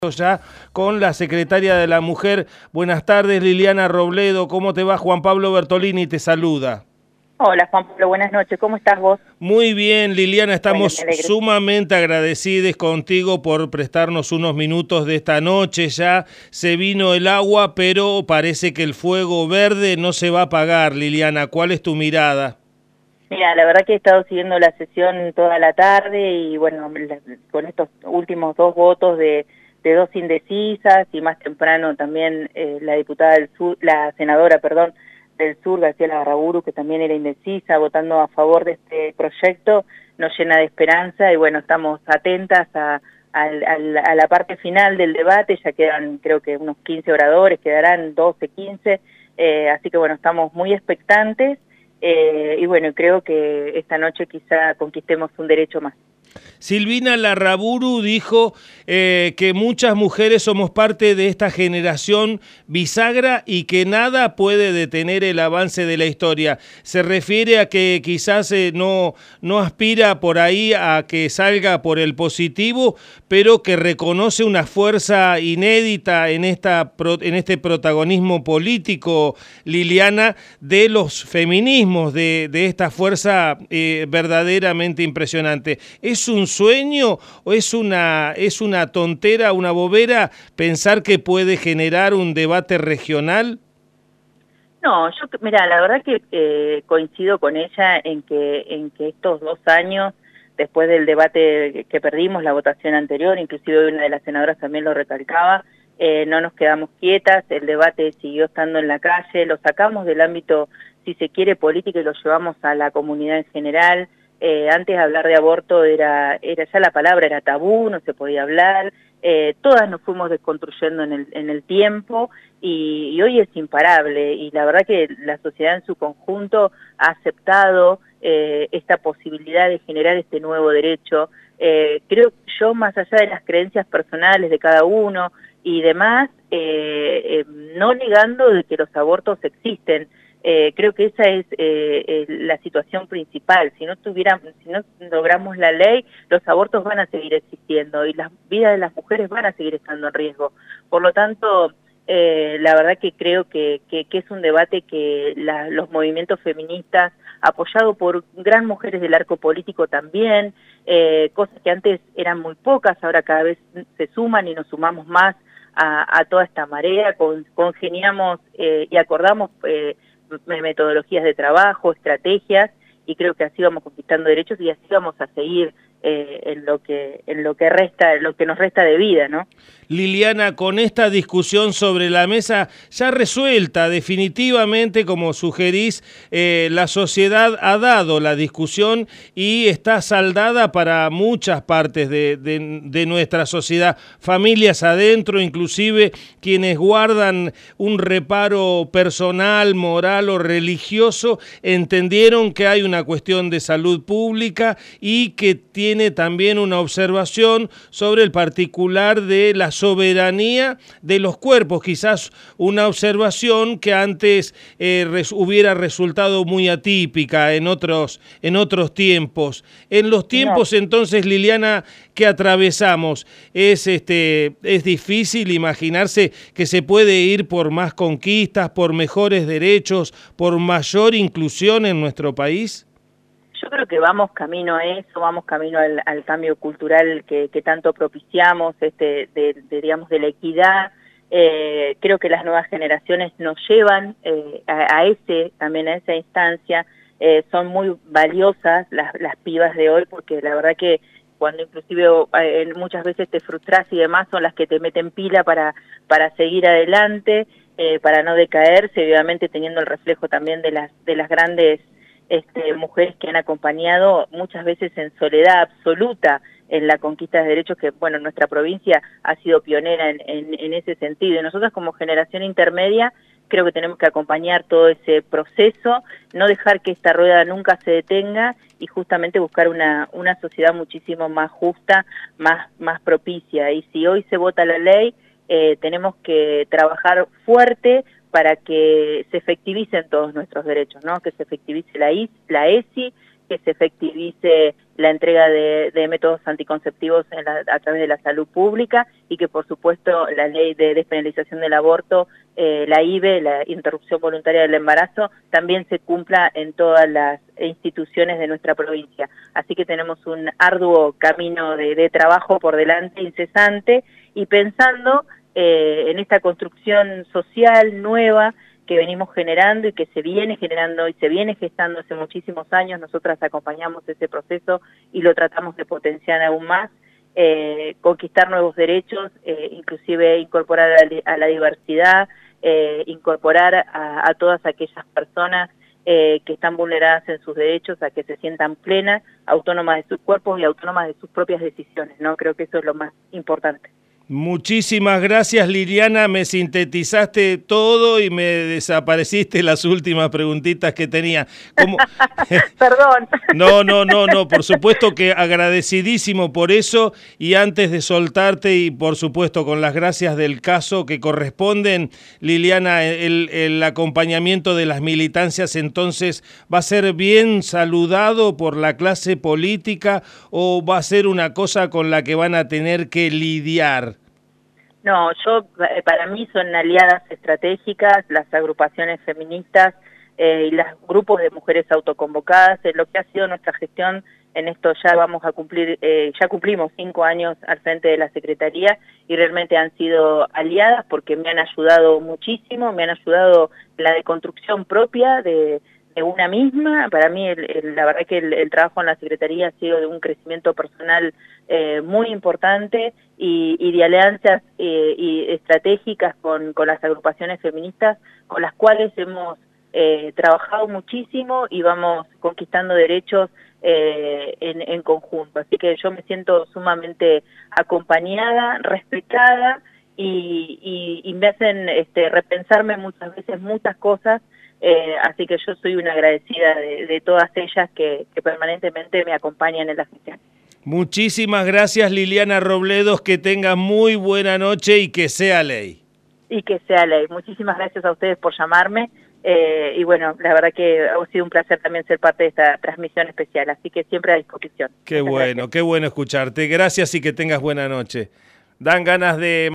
Ya con la secretaria de la Mujer. Buenas tardes, Liliana Robledo. ¿Cómo te va? Juan Pablo Bertolini te saluda. Hola Juan Pablo, buenas noches. ¿Cómo estás vos? Muy bien, Liliana, Bueno, me estamos alegro. sumamente agradecidos contigo por prestarnos unos minutos de esta noche. Ya se vino el agua, pero parece que el fuego verde no se va a apagar, Liliana. ¿Cuál es tu mirada? Mira, la verdad que he estado siguiendo la sesión toda la tarde y bueno, con estos últimos dos votos de dos indecisas y más temprano también la diputada del Sur, la senadora, perdón, del Sur, Graciela Garraburu, que también era indecisa, votando a favor de este proyecto, nos llena de esperanza y bueno, estamos atentas a la parte final del debate. Ya quedan creo que unos 15 oradores, quedarán 12, 15, así que bueno, estamos muy expectantes. Y bueno, creo que esta noche quizá conquistemos un derecho más. Silvina Larraburu dijo que muchas mujeres somos parte de esta generación bisagra y que nada puede detener el avance de la historia. Se refiere a que quizás no aspira por ahí a que salga por el positivo, pero que reconoce una fuerza inédita en este protagonismo político, Liliana, de los feminismos, de esta fuerza verdaderamente impresionante. ¿Es un sueño o es una tontera, una bobera pensar que puede generar un debate regional? No, mira, la verdad que coincido con ella en que estos 2 años, después del debate que perdimos, la votación anterior, inclusive una de las senadoras también lo recalcaba, no nos quedamos quietas, el debate siguió estando en la calle, lo sacamos del ámbito, si se quiere, político y lo llevamos a la comunidad en general. Antes hablar de aborto era ya la palabra era tabú, no se podía hablar. Todas nos fuimos desconstruyendo en el tiempo y hoy es imparable, y la verdad que la sociedad en su conjunto ha aceptado esta posibilidad de generar este nuevo derecho. Creo yo, más allá de las creencias personales de cada uno y demás, no negando de que los abortos existen. Creo que esa es la situación principal. Si no logramos la ley, los abortos van a seguir existiendo y las vidas de las mujeres van a seguir estando en riesgo. Por lo tanto, la verdad que creo que es un debate que los movimientos feministas, apoyado por gran mujeres del arco político también, cosas que antes eran muy pocas, ahora cada vez se suman y nos sumamos más a toda esta marea, congeniamos y acordamos metodologías de trabajo, estrategias, y creo que así vamos conquistando derechos y así vamos a seguir en lo que nos resta de vida, ¿no? Liliana, con esta discusión sobre la mesa ya resuelta definitivamente, como sugerís, la sociedad ha dado la discusión y está saldada para muchas partes de nuestra sociedad, familias adentro, inclusive quienes guardan un reparo personal, moral o religioso, entendieron que hay una cuestión de salud pública y que tiene también una observación sobre el particular de la soberanía de los cuerpos, quizás una observación que antes hubiera resultado muy atípica en otros tiempos. En los tiempos entonces, Liliana, que atravesamos, es difícil imaginarse que se puede ir por más conquistas, por mejores derechos, por mayor inclusión en nuestro país. Yo creo que vamos camino a eso, vamos camino al cambio cultural que tanto propiciamos, digamos, de la equidad. Creo que las nuevas generaciones nos llevan también a esa instancia. Son muy valiosas las pibas de hoy, porque la verdad que cuando inclusive muchas veces te frustras y demás, son las que te meten pila para seguir adelante, para no decaerse, obviamente teniendo el reflejo también de las grandes mujeres que han acompañado muchas veces en soledad absoluta en la conquista de derechos, que bueno, nuestra provincia ha sido pionera en ese sentido. Y nosotros como generación intermedia creo que tenemos que acompañar todo ese proceso, no dejar que esta rueda nunca se detenga y justamente buscar una sociedad muchísimo más justa, más propicia. Y si hoy se vota la ley, tenemos que trabajar fuerte para que se efectivicen todos nuestros derechos, ¿no? Que se efectivice la ESI, que se efectivice la entrega de métodos anticonceptivos a través de la salud pública y que por supuesto la ley de despenalización del aborto, la IVE, la interrupción voluntaria del embarazo, también se cumpla en todas las instituciones de nuestra provincia. Así que tenemos un arduo camino de trabajo por delante, incesante, y pensando en esta construcción social nueva que venimos generando y que se viene generando y se viene gestando hace muchísimos años. Nosotras acompañamos ese proceso y lo tratamos de potenciar aún más, conquistar nuevos derechos, inclusive incorporar a la diversidad, incorporar a todas aquellas personas que están vulneradas en sus derechos a que se sientan plenas, autónomas de sus cuerpos y autónomas de sus propias decisiones, ¿no? Creo que eso es lo más importante. Muchísimas gracias, Liliana, me sintetizaste todo y me desapareciste las últimas preguntitas que tenía. ¿Cómo? Perdón. No, por supuesto que agradecidísimo por eso, y antes de soltarte y por supuesto con las gracias del caso que corresponden, Liliana, el acompañamiento de las militancias entonces va a ser bien saludado por la clase política o va a ser una cosa con la que van a tener que lidiar. No, para mí son aliadas estratégicas las agrupaciones feministas y los grupos de mujeres autoconvocadas. Lo que ha sido nuestra gestión en esto, ya vamos a cumplir, ya cumplimos 5 años al frente de la Secretaría y realmente han sido aliadas porque me han ayudado muchísimo, me han ayudado en la deconstrucción propia de una misma. Para mí la verdad que el trabajo en la Secretaría ha sido de un crecimiento personal muy importante y de alianzas y estratégicas con las agrupaciones feministas con las cuales hemos trabajado muchísimo y vamos conquistando derechos en conjunto. Así que yo me siento sumamente acompañada, respetada y me hacen repensarme muchas veces muchas cosas. Así que yo soy una agradecida de todas ellas que permanentemente me acompañan en la gestión. Muchísimas gracias, Liliana Robledos, que tengas muy buena noche y que sea ley. Y que sea ley. Muchísimas gracias a ustedes por llamarme y bueno, la verdad que ha sido un placer también ser parte de esta transmisión especial, así que siempre a disposición. Qué bueno, qué bueno escucharte. Gracias y que tengas buena noche. Dan ganas de...